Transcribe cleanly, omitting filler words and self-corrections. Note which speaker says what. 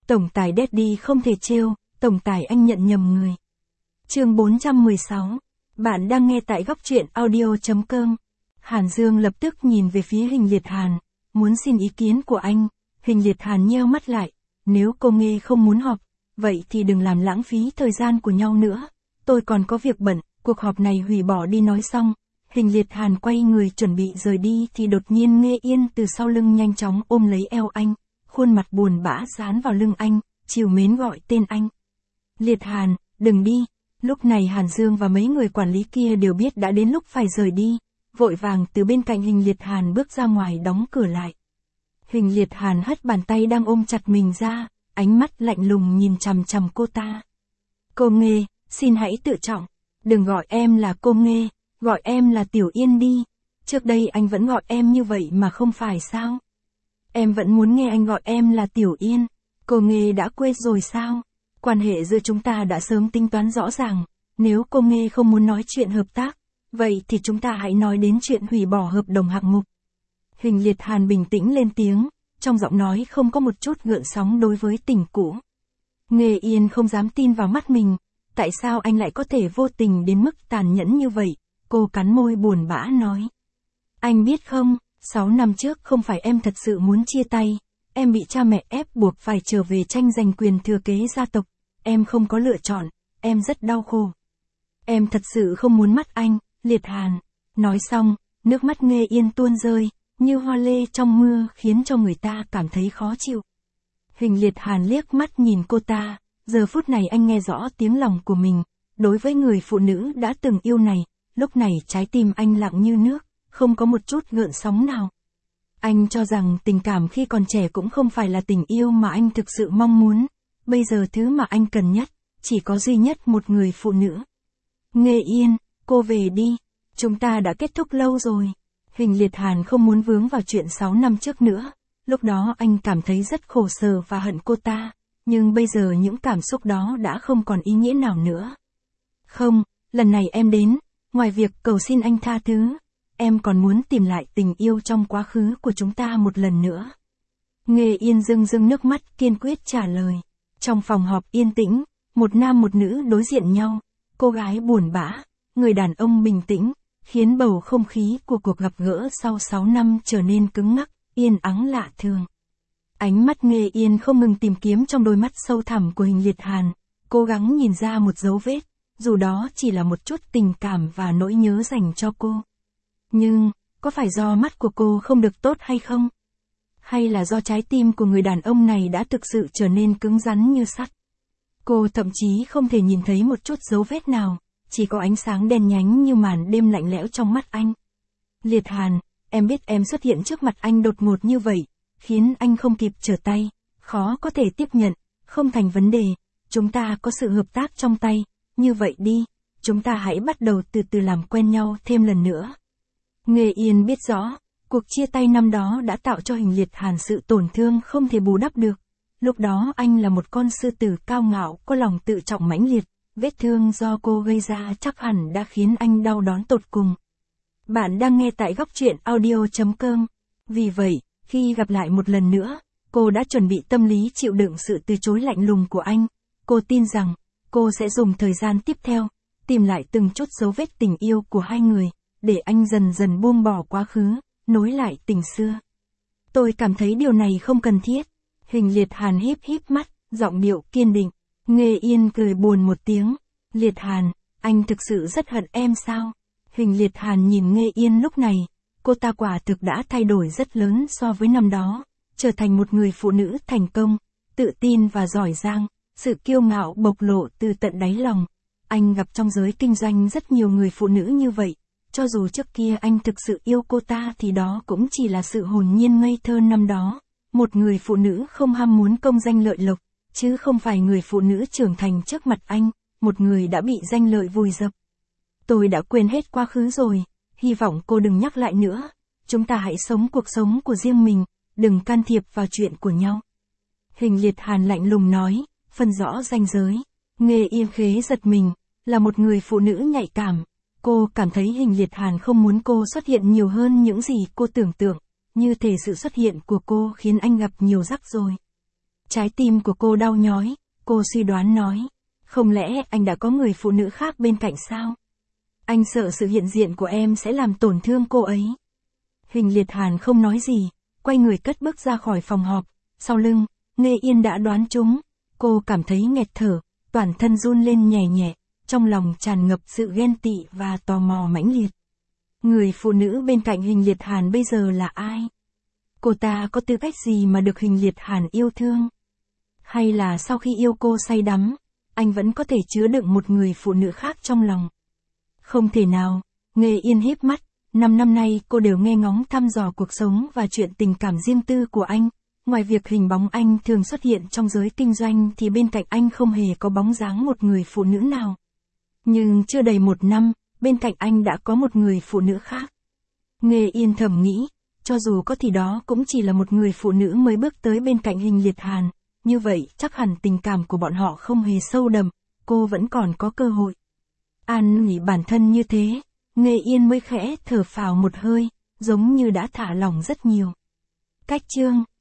Speaker 1: Tổng tài Daddy không thể trêu, tổng tài anh nhận nhầm người. Chương 416. Bạn đang nghe tại góc truyện audio.com. Hàn Dương lập tức nhìn về phía Hình Liệt Hàn, muốn xin ý kiến của anh. Hình Liệt Hàn nheo mắt lại, nếu cô Nghê không muốn họp, vậy thì đừng làm lãng phí thời gian của nhau nữa. Tôi còn có việc bận, cuộc họp này hủy bỏ đi. Nói xong, Hình Liệt Hàn quay người chuẩn bị rời đi thì đột nhiên Nghê Yên từ sau lưng nhanh chóng ôm lấy eo anh, khuôn mặt buồn bã dán vào lưng anh, trìu mến gọi tên anh. Liệt Hàn, đừng đi. Lúc này Hàn Dương và mấy người quản lý kia đều biết đã đến lúc phải rời đi, vội vàng từ bên cạnh Hình Liệt Hàn bước ra ngoài đóng cửa lại. Hình Liệt Hàn hất bàn tay đang ôm chặt mình ra, ánh mắt lạnh lùng nhìn chằm chằm cô ta. Cô Nghê, xin hãy tự trọng, đừng gọi em là cô Nghê, gọi em là Tiểu Yên đi. Trước đây anh vẫn gọi em như vậy mà không phải sao? Em vẫn muốn nghe anh gọi em là Tiểu Yên. Cô Nghê đã quên rồi sao? Quan hệ giữa chúng ta đã sớm tính toán rõ ràng, nếu cô Nghê không muốn nói chuyện hợp tác, vậy thì chúng ta hãy nói đến chuyện hủy bỏ hợp đồng hạng mục. Hình Liệt Hàn bình tĩnh lên tiếng, trong giọng nói không có một chút gợn sóng đối với tình cũ. Nghê Yên không dám tin vào mắt mình, tại sao anh lại có thể vô tình đến mức tàn nhẫn như vậy? Cô cắn môi buồn bã nói. Anh biết không, 6 năm trước không phải em thật sự muốn chia tay, em bị cha mẹ ép buộc phải trở về tranh giành quyền thừa kế gia tộc, em không có lựa chọn, em rất đau khổ. Em thật sự không muốn mất anh, Liệt Hàn. Nói xong, nước mắt Nghê Yên tuôn rơi, như hoa lê trong mưa khiến cho người ta cảm thấy khó chịu. Hình Liệt Hàn liếc mắt nhìn cô ta, giờ phút này anh nghe rõ tiếng lòng của mình, đối với người phụ nữ đã từng yêu này, lúc này trái tim anh lặng như nước, không có một chút gợn sóng nào. Anh cho rằng tình cảm khi còn trẻ cũng không phải là tình yêu mà anh thực sự mong muốn, bây giờ thứ mà anh cần nhất, chỉ có duy nhất một người phụ nữ. Nghê Yên, cô về đi, chúng ta đã kết thúc lâu rồi. Hình Liệt Hàn không muốn vướng vào chuyện 6 năm trước nữa, lúc đó anh cảm thấy rất khổ sở và hận cô ta, nhưng bây giờ những cảm xúc đó đã không còn ý nghĩa nào nữa. Không, lần này em đến, ngoài việc cầu xin anh tha thứ, em còn muốn tìm lại tình yêu trong quá khứ của chúng ta một lần nữa. Nghê Yên rưng rưng nước mắt kiên quyết trả lời. Trong phòng họp yên tĩnh, một nam một nữ đối diện nhau, cô gái buồn bã, người đàn ông bình tĩnh, khiến bầu không khí của cuộc gặp gỡ sau 6 năm trở nên cứng ngắc, yên ắng lạ thường. Ánh mắt Nghê Yên không ngừng tìm kiếm trong đôi mắt sâu thẳm của Hình Liệt Hàn, cố gắng nhìn ra một dấu vết, dù đó chỉ là một chút tình cảm và nỗi nhớ dành cho cô. Nhưng, có phải do mắt của cô không được tốt hay không? Hay là do trái tim của người đàn ông này đã thực sự trở nên cứng rắn như sắt? Cô thậm chí không thể nhìn thấy một chút dấu vết nào, chỉ có ánh sáng đen nhánh như màn đêm lạnh lẽo trong mắt anh. Liệt Hàn, em biết em xuất hiện trước mặt anh đột ngột như vậy, khiến anh không kịp trở tay, khó có thể tiếp nhận, không thành vấn đề, chúng ta có sự hợp tác trong tay, như vậy đi, chúng ta hãy bắt đầu từ từ làm quen nhau thêm lần nữa. Nghê Yên biết rõ, cuộc chia tay năm đó đã tạo cho Hình Liệt Hàn sự tổn thương không thể bù đắp được. Lúc đó anh là một con sư tử cao ngạo, có lòng tự trọng mãnh liệt, vết thương do cô gây ra chắc hẳn đã khiến anh đau đớn tột cùng. Bạn đang nghe tại góc truyện audio.com. Vì vậy, khi gặp lại một lần nữa, cô đã chuẩn bị tâm lý chịu đựng sự từ chối lạnh lùng của anh. Cô tin rằng, cô sẽ dùng thời gian tiếp theo, tìm lại từng chút dấu vết tình yêu của hai người, để anh dần dần buông bỏ quá khứ, nối lại tình xưa. Tôi cảm thấy điều này không cần thiết. Hình Liệt Hàn híp híp mắt, giọng điệu kiên định. Nghê Yên cười buồn một tiếng. Liệt Hàn, anh thực sự rất hận em sao? Hình Liệt Hàn nhìn Nghê Yên lúc này, cô ta quả thực đã thay đổi rất lớn so với năm đó, trở thành một người phụ nữ thành công, tự tin và giỏi giang, sự kiêu ngạo bộc lộ từ tận đáy lòng. Anh gặp trong giới kinh doanh rất nhiều người phụ nữ như vậy. Cho dù trước kia anh thực sự yêu cô ta thì đó cũng chỉ là sự hồn nhiên ngây thơ năm đó. Một người phụ nữ không ham muốn công danh lợi lộc, chứ không phải người phụ nữ trưởng thành trước mặt anh, một người đã bị danh lợi vùi dập. Tôi đã quên hết quá khứ rồi, hy vọng cô đừng nhắc lại nữa. Chúng ta hãy sống cuộc sống của riêng mình, đừng can thiệp vào chuyện của nhau. Hình Liệt Hàn lạnh lùng nói, phân rõ ranh giới. Nghê Yên khế giật mình, là một người phụ nữ nhạy cảm. Cô cảm thấy Hình Liệt Hàn không muốn cô xuất hiện nhiều hơn những gì cô tưởng tượng, như thể sự xuất hiện của cô khiến anh gặp nhiều rắc rối. Trái tim của cô đau nhói, cô suy đoán nói. Không lẽ anh đã có người phụ nữ khác bên cạnh sao? Anh sợ sự hiện diện của em sẽ làm tổn thương cô ấy. Huỳnh Liệt Hàn không nói gì, quay người cất bước ra khỏi phòng họp. Sau lưng, Nghê Yên đã đoán trúng. Cô cảm thấy nghẹt thở, toàn thân run lên nhẹ nhẹ, trong lòng tràn ngập sự ghen tị và tò mò mãnh liệt. Người phụ nữ bên cạnh Huỳnh Liệt Hàn bây giờ là ai? Cô ta có tư cách gì mà được Huỳnh Liệt Hàn yêu thương? Hay là sau khi yêu cô say đắm, anh vẫn có thể chứa đựng một người phụ nữ khác trong lòng? Không thể nào, Nghê Yên híp mắt, 5 năm nay cô đều nghe ngóng thăm dò cuộc sống và chuyện tình cảm riêng tư của anh. Ngoài việc hình bóng anh thường xuất hiện trong giới kinh doanh thì bên cạnh anh không hề có bóng dáng một người phụ nữ nào. Nhưng chưa đầy 1 năm, bên cạnh anh đã có một người phụ nữ khác. Nghê Yên thầm nghĩ, cho dù có thì đó cũng chỉ là một người phụ nữ mới bước tới bên cạnh Huỳnh Liệt Hàn, như vậy chắc hẳn tình cảm của bọn họ không hề sâu đậm, cô vẫn còn có cơ hội. An ủi bản thân như thế, Nghê Yên mới khẽ thở phào một hơi, giống như đã thả lỏng rất nhiều. Cách chương